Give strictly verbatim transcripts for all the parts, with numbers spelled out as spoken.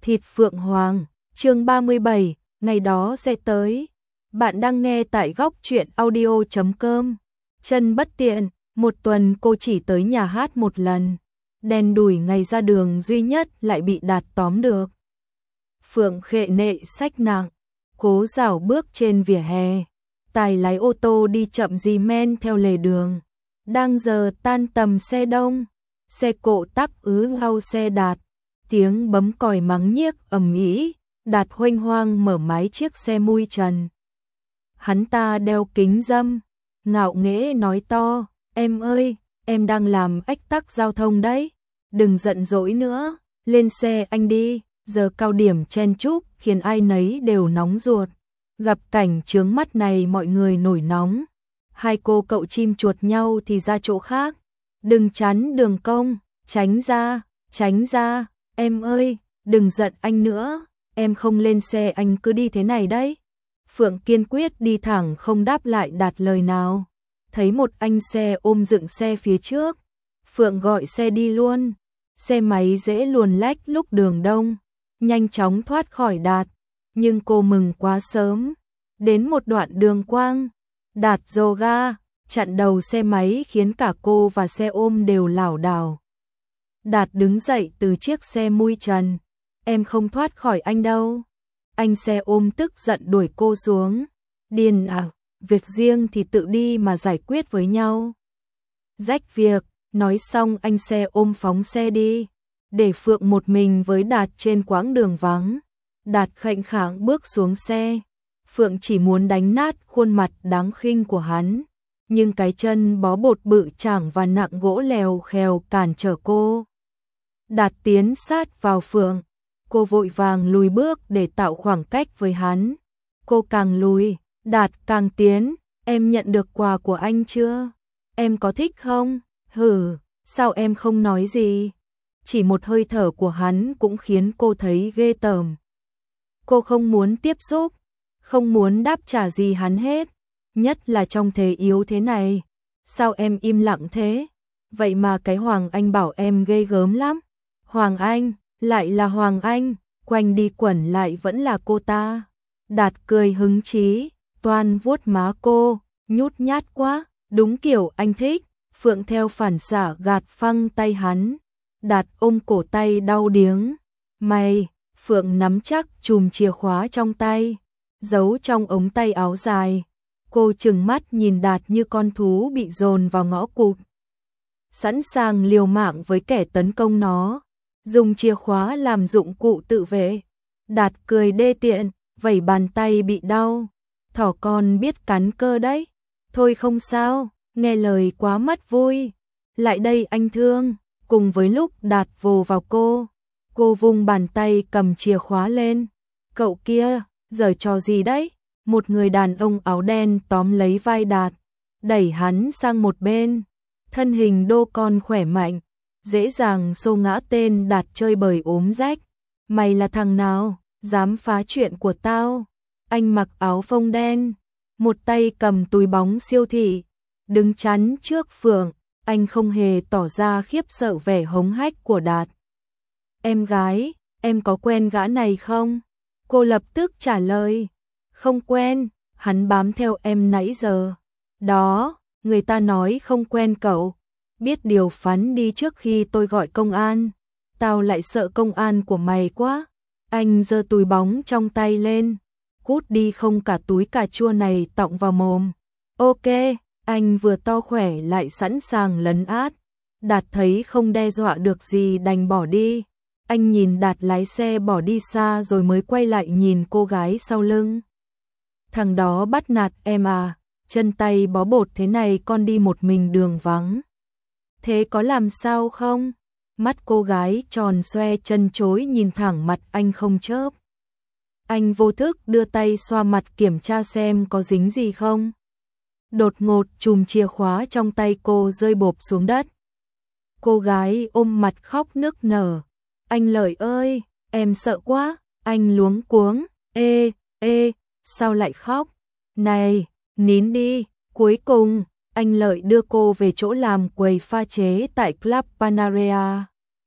Thịt Phượng Hoàng, chương ba mươi bảy, ngày đó sẽ tới. Bạn đang nghe tại góc truyện audio chấm com. Chân bất tiện, một tuần cô chỉ tới nhà hát một lần. Đen đủi ngày ra đường duy nhất lại bị Đạt tóm được. Phượng khệ nệ xách nặng, cố dảo bước trên vỉa hè. Tài lái ô tô đi chậm rì men theo lề đường. Đang giờ tan tầm xe đông, xe cộ tắc ứ lau xe Đạt. Tiếng bấm còi mắng nhiếc ầm ĩ, Đạt huênh hoang mở máy chiếc xe mui trần. Hắn ta đeo kính râm, ngạo nghễ nói to, em ơi, em đang làm ách tắc giao thông đấy, đừng giận dỗi nữa, lên xe anh đi, giờ cao điểm chen chúc khiến ai nấy đều nóng ruột. Gặp cảnh chướng mắt này mọi người nổi nóng, hai cô cậu chim chuột nhau thì ra chỗ khác, đừng chắn đường công, tránh ra, tránh ra. Em ơi, đừng giận anh nữa, em không lên xe anh cứ đi thế này đấy. Phượng kiên quyết đi thẳng không đáp lại Đạt lời nào. Thấy một anh xe ôm dựng xe phía trước, Phượng gọi xe đi luôn. Xe máy dễ luồn lách lúc đường đông, nhanh chóng thoát khỏi Đạt. Nhưng cô mừng quá sớm. Đến một đoạn đường quang, Đạt dồ ga, chặn đầu xe máy khiến cả cô và xe ôm đều lảo đảo. Đạt đứng dậy từ chiếc xe mui trần. Em không thoát khỏi anh đâu. Anh xe ôm tức giận đuổi cô xuống. Điên à, việc riêng thì tự đi mà giải quyết với nhau. Rách việc, nói xong anh xe ôm phóng xe đi. Để Phượng một mình với Đạt trên quãng đường vắng. Đạt khệnh khạng bước xuống xe. Phượng chỉ muốn đánh nát khuôn mặt đáng khinh của hắn. Nhưng cái chân bó bột bự chảng và nặng gỗ lèo khèo cản trở cô. Đạt tiến sát vào Phượng, cô vội vàng lùi bước để tạo khoảng cách với hắn. Cô càng lùi, Đạt càng tiến, em nhận được quà của anh chưa? Em có thích không? Hử, sao em không nói gì? Chỉ một hơi thở của hắn cũng khiến cô thấy ghê tởm. Cô không muốn tiếp xúc, không muốn đáp trả gì hắn hết, nhất là trong thế yếu thế này. Sao em im lặng thế? Vậy mà cái Hoàng Anh bảo em ghê gớm lắm. Hoàng Anh, lại là Hoàng Anh, quanh đi quẩn lại vẫn là cô ta. Đạt cười hứng chí, toan vuốt má cô, nhút nhát quá, đúng kiểu anh thích. Phượng theo phản xạ gạt phăng tay hắn. Đạt ôm cổ tay đau điếng. Mày, Phượng nắm chắc chùm chìa khóa trong tay, giấu trong ống tay áo dài. Cô trừng mắt nhìn Đạt như con thú bị dồn vào ngõ cụt, sẵn sàng liều mạng với kẻ tấn công nó. Dùng chìa khóa làm dụng cụ tự vệ. Đạt cười đê tiện, vẩy bàn tay bị đau. Thỏ con biết cắn cơ đấy. Thôi không sao, nghe lời quá mất vui. Lại đây anh thương. Cùng với lúc Đạt vồ vào cô, cô vung bàn tay cầm chìa khóa lên. Cậu kia, giở trò gì đấy? Một người đàn ông áo đen tóm lấy vai Đạt, đẩy hắn sang một bên. Thân hình đô con khỏe mạnh, dễ dàng xô ngã tên Đạt chơi bời ốm rách. Mày là thằng nào, dám phá chuyện của tao? Anh mặc áo phông đen, một tay cầm túi bóng siêu thị, đứng chắn trước Phượng. Anh không hề tỏ ra khiếp sợ vẻ hống hách của Đạt. Em gái, em có quen gã này không? Cô lập tức trả lời. Không quen, hắn bám theo em nãy giờ. Đó, người ta nói không quen cậu. Biết điều phán đi trước khi tôi gọi công an. Tao lại sợ công an của mày quá. Anh giơ túi bóng trong tay lên. Cút đi không cả túi cà chua này tọng vào mồm. Ok, anh vừa to khỏe lại sẵn sàng lấn át. Đạt thấy không đe dọa được gì đành bỏ đi. Anh nhìn Đạt lái xe bỏ đi xa rồi mới quay lại nhìn cô gái sau lưng. Thằng đó bắt nạt em à, chân tay bó bột thế này con đi một mình đường vắng. Thế có làm sao không? Mắt cô gái tròn xoe chân chối nhìn thẳng mặt anh không chớp. Anh vô thức đưa tay xoa mặt kiểm tra xem có dính gì không. Đột ngột chùm chìa khóa trong tay cô rơi bộp xuống đất. Cô gái ôm mặt khóc nức nở. Anh Lợi ơi, em sợ quá. Anh luống cuống. Ê, ê, sao lại khóc? Này, nín đi. Cuối cùng, anh Lợi đưa cô về chỗ làm quầy pha chế tại Club Panarea.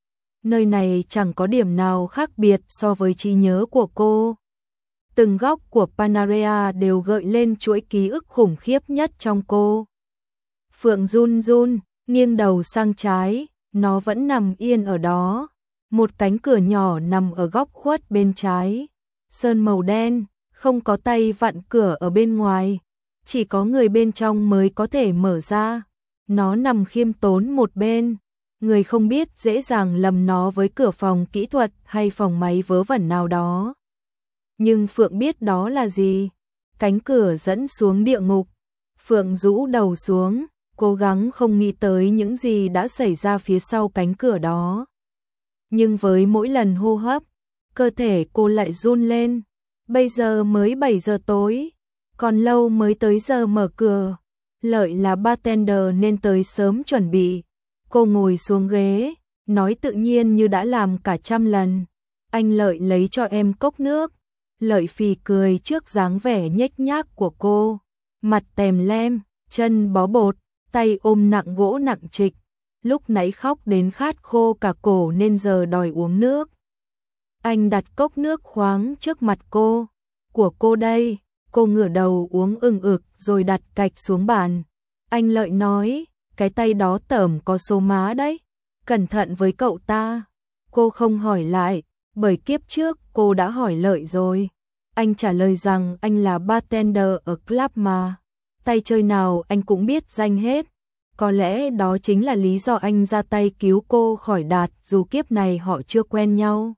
Nơi này chẳng có điểm nào khác biệt so với trí nhớ của cô. Từng góc của Panarea đều gợi lên chuỗi ký ức khủng khiếp nhất trong cô. Phượng run run, nghiêng đầu sang trái, nó vẫn nằm yên ở đó. Một cánh cửa nhỏ nằm ở góc khuất bên trái. Sơn màu đen, không có tay vặn cửa ở bên ngoài. Chỉ có người bên trong mới có thể mở ra. Nó nằm khiêm tốn một bên. Người không biết dễ dàng lầm nó với cửa phòng kỹ thuật hay phòng máy vớ vẩn nào đó. Nhưng Phượng biết đó là gì? Cánh cửa dẫn xuống địa ngục. Phượng rũ đầu xuống, cố gắng không nghĩ tới những gì đã xảy ra phía sau cánh cửa đó. Nhưng với mỗi lần hô hấp, cơ thể cô lại run lên. Bây giờ mới bảy giờ tối, còn lâu mới tới giờ mở cửa. Lợi là bartender nên tới sớm chuẩn bị. Cô ngồi xuống ghế, nói tự nhiên như đã làm cả trăm lần. Anh Lợi lấy cho em cốc nước. Lợi phì cười trước dáng vẻ nhếch nhác của cô. Mặt tèm lem, chân bó bột, tay ôm nặng gỗ nặng trịch. Lúc nãy khóc đến khát khô cả cổ nên giờ đòi uống nước. Anh đặt cốc nước khoáng trước mặt cô. Của cô đây. Cô ngửa đầu uống ừng ực rồi đặt cạch xuống bàn. Anh Lợi nói, cái tay đó tởm có số má đấy. Cẩn thận với cậu ta. Cô không hỏi lại, bởi kiếp trước cô đã hỏi Lợi rồi. Anh trả lời rằng anh là bartender ở club mà. Tay chơi nào anh cũng biết danh hết. Có lẽ đó chính là lý do anh ra tay cứu cô khỏi Đạt dù kiếp này họ chưa quen nhau.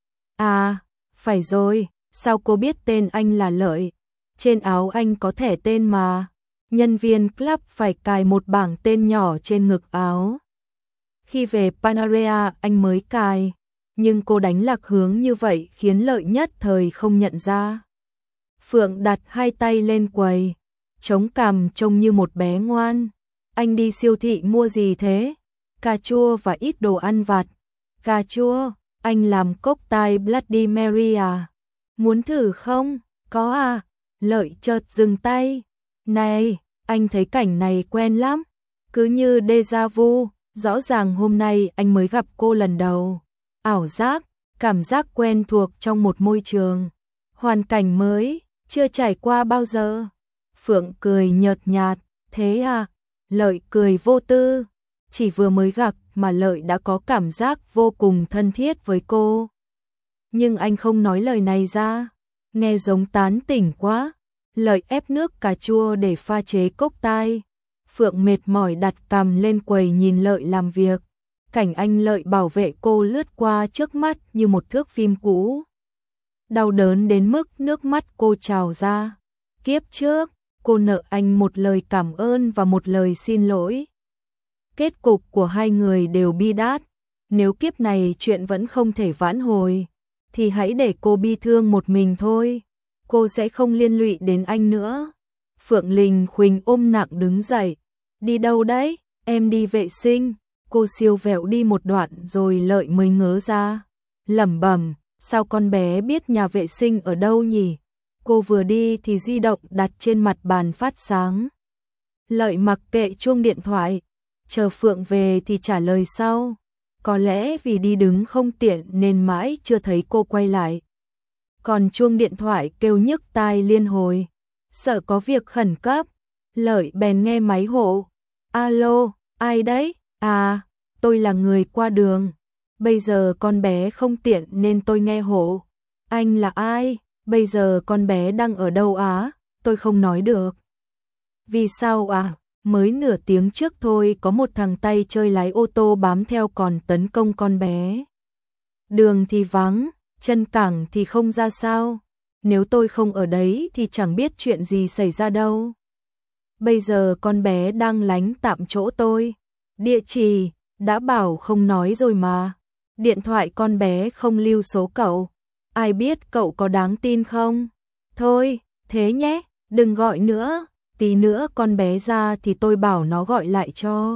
À, phải rồi, sao cô biết tên anh là Lợi? Trên áo anh có thẻ tên mà. Nhân viên club phải cài một bảng tên nhỏ trên ngực áo. Khi về Panarea anh mới cài, nhưng cô đánh lạc hướng như vậy khiến Lợi nhất thời không nhận ra. Phượng đặt hai tay lên quầy, chống cằm trông như một bé ngoan. Anh đi siêu thị mua gì thế? Cà chua và ít đồ ăn vặt. Cà chua, anh làm cocktail Bloody Mary à? Muốn thử không? Có à? Lợi chợt dừng tay. Này, anh thấy cảnh này quen lắm. Cứ như déjà vu, rõ ràng hôm nay anh mới gặp cô lần đầu. Ảo giác, cảm giác quen thuộc trong một môi trường. Hoàn cảnh mới, chưa trải qua bao giờ. Phượng cười nhợt nhạt, thế à? Lợi cười vô tư. Chỉ vừa mới gặp mà Lợi đã có cảm giác vô cùng thân thiết với cô. Nhưng anh không nói lời này ra. Nghe giống tán tỉnh quá. Lợi ép nước cà chua để pha chế cocktail. Phượng mệt mỏi đặt cằm lên quầy nhìn Lợi làm việc. Cảnh anh Lợi bảo vệ cô lướt qua trước mắt như một thước phim cũ. Đau đớn đến mức nước mắt cô trào ra. Kiếp trước, cô nợ anh một lời cảm ơn và một lời xin lỗi. Kết cục của hai người đều bi đát. Nếu kiếp này chuyện vẫn không thể vãn hồi, thì hãy để cô bi thương một mình thôi. Cô sẽ không liên lụy đến anh nữa. Phượng Linh Khuỳnh ôm nặng đứng dậy. Đi đâu đấy? Em đi vệ sinh. Cô siêu vẹo đi một đoạn rồi Lợi mới ngớ ra. Lẩm bẩm, sao con bé biết nhà vệ sinh ở đâu nhỉ? Cô vừa đi thì di động đặt trên mặt bàn phát sáng. Lợi mặc kệ chuông điện thoại, chờ Phượng về thì trả lời sau. Có lẽ vì đi đứng không tiện nên mãi chưa thấy cô quay lại. Còn chuông điện thoại kêu nhức tai liên hồi. Sợ có việc khẩn cấp. Lợi bèn nghe máy hộ. Alo, ai đấy? À, tôi là người qua đường. Bây giờ con bé không tiện nên tôi nghe hộ. Anh là ai? Bây giờ con bé đang ở đâu á? Tôi không nói được. Vì sao à? Mới nửa tiếng trước thôi có một thằng tay chơi lái ô tô bám theo còn tấn công con bé. Đường thì vắng, chân cẳng thì không ra sao. Nếu tôi không ở đấy thì chẳng biết chuyện gì xảy ra đâu. Bây giờ con bé đang lánh tạm chỗ tôi. Địa chỉ, đã bảo không nói rồi mà. Điện thoại con bé không lưu số cậu. Ai biết cậu có đáng tin không? Thôi, thế nhé, đừng gọi nữa. Tí nữa con bé ra thì tôi bảo nó gọi lại cho.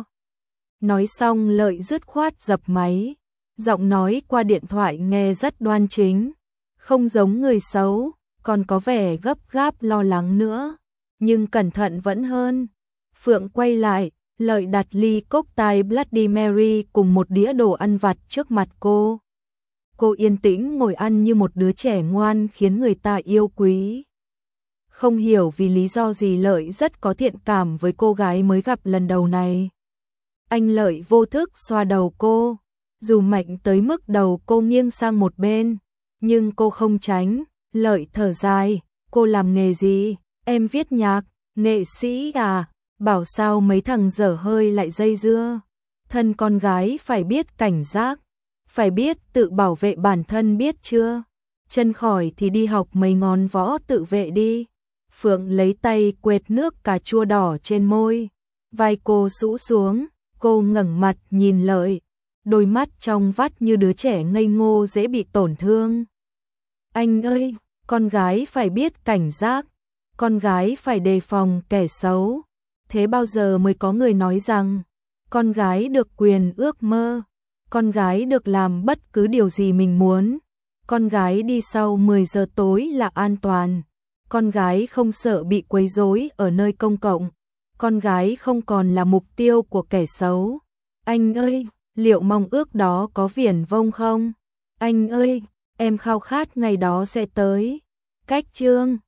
Nói xong Lợi dứt khoát dập máy. Giọng nói qua điện thoại nghe rất đoan chính. Không giống người xấu, còn có vẻ gấp gáp lo lắng nữa. Nhưng cẩn thận vẫn hơn. Phượng quay lại, Lợi đặt ly cốc tai Bloody Mary cùng một đĩa đồ ăn vặt trước mặt cô. Cô yên tĩnh ngồi ăn như một đứa trẻ ngoan khiến người ta yêu quý. Không hiểu vì lý do gì Lợi rất có thiện cảm với cô gái mới gặp lần đầu này. Anh Lợi vô thức xoa đầu cô, dù mạnh tới mức đầu cô nghiêng sang một bên, nhưng cô không tránh. Lợi thở dài, cô làm nghề gì? Em viết nhạc, nghệ sĩ à? Bảo sao mấy thằng dở hơi lại dây dưa. Thân con gái phải biết cảnh giác, phải biết tự bảo vệ bản thân biết chưa? Chân khỏi thì đi học mấy ngón võ tự vệ đi. Phượng lấy tay quệt nước cà chua đỏ trên môi, vai cô rũ xuống, cô ngẩng mặt nhìn Lợi, đôi mắt trong vắt như đứa trẻ ngây ngô dễ bị tổn thương. Anh ơi, con gái phải biết cảnh giác, con gái phải đề phòng kẻ xấu. Thế bao giờ mới có người nói rằng con gái được quyền ước mơ, con gái được làm bất cứ điều gì mình muốn, con gái đi sau mười giờ tối là an toàn, con gái không sợ bị quấy rối ở nơi công cộng, con gái không còn là mục tiêu của kẻ xấu. Anh ơi, liệu mong ước đó có viển vông không? Anh ơi, em khao khát ngày đó sẽ tới. Cách chương